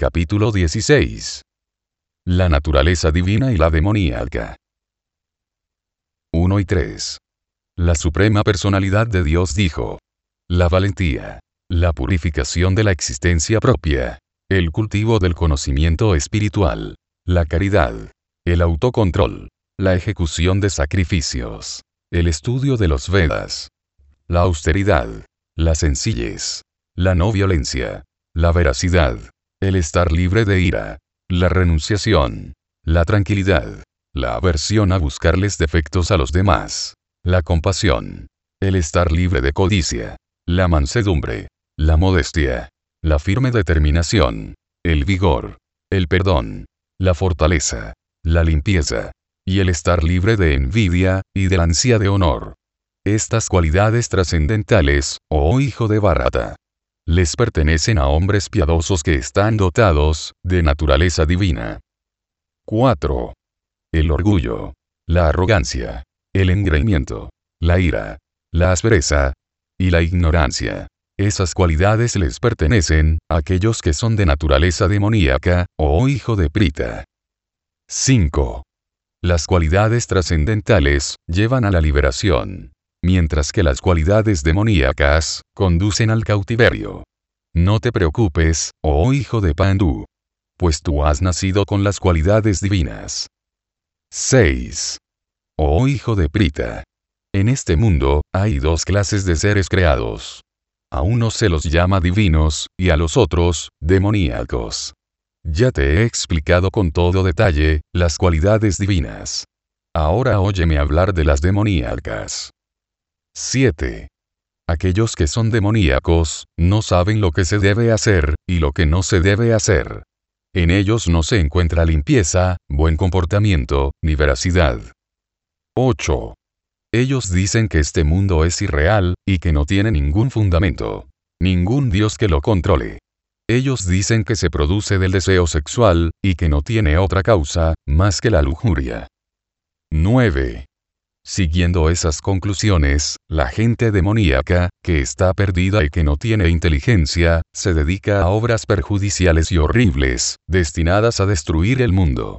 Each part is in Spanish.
Capítulo 16. La naturaleza divina y la demoníaca. 1 y 3. La Suprema Personalidad de Dios dijo: la valentía, la purificación de la existencia propia, el cultivo del conocimiento espiritual, la caridad, el autocontrol, la ejecución de sacrificios, el estudio de los Vedas, la austeridad, la sencillez, la no violencia, la veracidad, el estar libre de ira, la renunciación, la tranquilidad, la aversión a buscarles defectos a los demás, la compasión, el estar libre de codicia, la mansedumbre, la modestia, la firme determinación, el vigor, el perdón, la fortaleza, la limpieza, y el estar libre de envidia y de la ansia de honor. Estas cualidades trascendentales, oh hijo de Bharata, les pertenecen a hombres piadosos que están dotados de naturaleza divina. 4. El orgullo, la arrogancia, el engreimiento, la ira, la aspereza y la ignorancia. Esas cualidades les pertenecen a aquellos que son de naturaleza demoníaca, oh hijo de Prita. 5. Las cualidades trascendentales llevan a la liberación, mientras que las cualidades demoníacas conducen al cautiverio. No te preocupes, oh hijo de Pandu, pues tú has nacido con las cualidades divinas. 6. Oh hijo de Prita, en este mundo hay dos clases de seres creados. A unos se los llama divinos, y a los otros, demoníacos. Ya te he explicado con todo detalle las cualidades divinas. Ahora óyeme hablar de las demoníacas. 7. Aquellos que son demoníacos, no saben lo que se debe hacer, y lo que no se debe hacer. En ellos no se encuentra limpieza, buen comportamiento, ni veracidad. 8. Ellos dicen que este mundo es irreal, y que no tiene ningún fundamento. Ningún Dios que lo controle. Ellos dicen que se produce del deseo sexual, y que no tiene otra causa, más que la lujuria. 9. Siguiendo esas conclusiones, la gente demoníaca, que está perdida y que no tiene inteligencia, se dedica a obras perjudiciales y horribles, destinadas a destruir el mundo.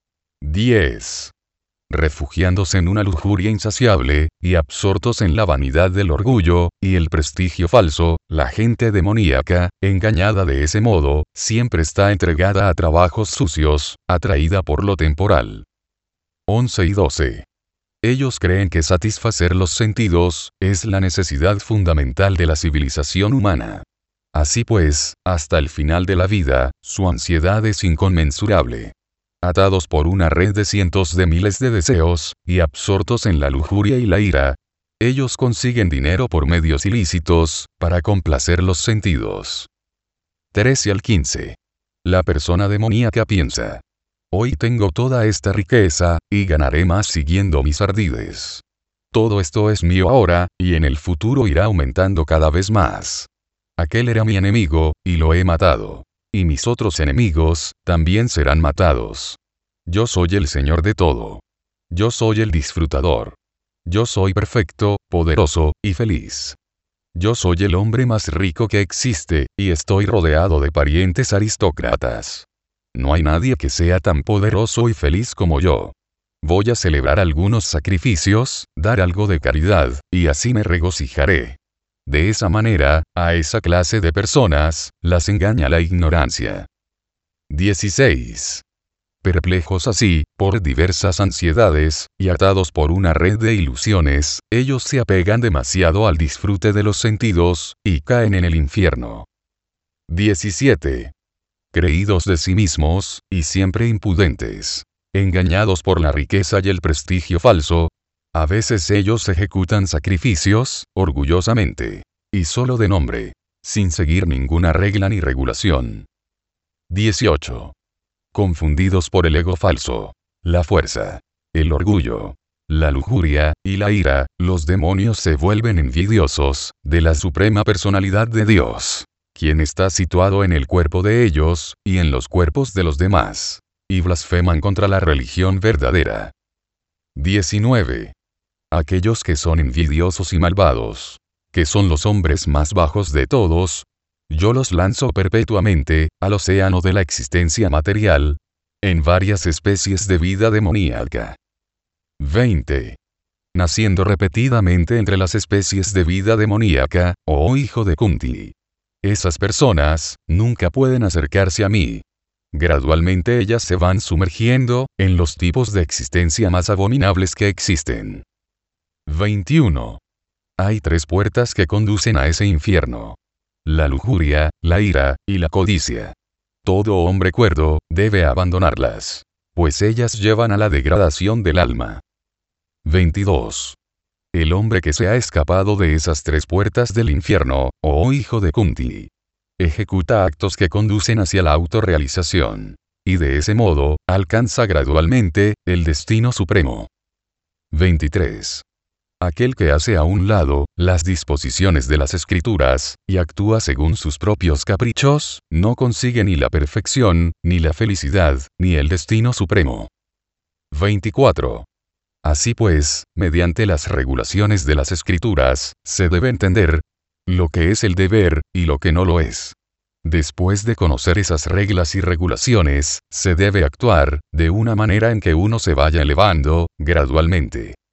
10. Refugiándose en una lujuria insaciable, y absortos en la vanidad del orgullo, y el prestigio falso, la gente demoníaca, engañada de ese modo, siempre está entregada a trabajos sucios, atraída por lo temporal. 11 y 12. Ellos creen que satisfacer los sentidos es la necesidad fundamental de la civilización humana. Así pues, hasta el final de la vida, su ansiedad es inconmensurable. Atados por una red de cientos de miles de deseos, y absortos en la lujuria y la ira, ellos consiguen dinero por medios ilícitos, para complacer los sentidos. 13 al 15. La persona demoníaca piensa: hoy tengo toda esta riqueza, y ganaré más siguiendo mis ardides. Todo esto es mío ahora, y en el futuro irá aumentando cada vez más. Aquel era mi enemigo, y lo he matado. Y mis otros enemigos, también serán matados. Yo soy el Señor de todo. Yo soy el disfrutador. Yo soy perfecto, poderoso, y feliz. Yo soy el hombre más rico que existe, y estoy rodeado de parientes aristócratas. No hay nadie que sea tan poderoso y feliz como yo. Voy a celebrar algunos sacrificios, dar algo de caridad, y así me regocijaré. De esa manera, a esa clase de personas, las engaña la ignorancia. 16. Perplejos así, por diversas ansiedades, y atados por una red de ilusiones, ellos se apegan demasiado al disfrute de los sentidos, y caen en el infierno. 17. Creídos de sí mismos, y siempre impudentes. Engañados por la riqueza y el prestigio falso, a veces ellos ejecutan sacrificios, orgullosamente. Y solo de nombre. Sin seguir ninguna regla ni regulación. 18. Confundidos por el ego falso, la fuerza, el orgullo, la lujuria, y la ira, los demonios se vuelven envidiosos de la Suprema Personalidad de Dios, quien está situado en el cuerpo de ellos, y en los cuerpos de los demás, y blasfeman contra la religión verdadera. 19. Aquellos que son envidiosos y malvados, que son los hombres más bajos de todos, yo los lanzo perpetuamente, al océano de la existencia material, en varias especies de vida demoníaca. 20. Naciendo repetidamente entre las especies de vida demoníaca, oh hijo de Kunti. Esas personas, nunca pueden acercarse a mí. Gradualmente ellas se van sumergiendo, en los tipos de existencia más abominables que existen. 21. Hay 3 puertas que conducen a ese infierno. La lujuria, la ira, y la codicia. Todo hombre cuerdo, debe abandonarlas. Pues ellas llevan a la degradación del alma. 22. El hombre que se ha escapado de esas 3 puertas del infierno, oh hijo de Kunti, ejecuta actos que conducen hacia la autorrealización. Y de ese modo, alcanza gradualmente, el destino supremo. 23. Aquel que hace a un lado, las disposiciones de las escrituras, y actúa según sus propios caprichos, no consigue ni la perfección, ni la felicidad, ni el destino supremo. 24. Así pues, mediante las regulaciones de las escrituras, se debe entender lo que es el deber, y lo que no lo es. Después de conocer esas reglas y regulaciones, se debe actuar, de una manera en que uno se vaya elevando, gradualmente.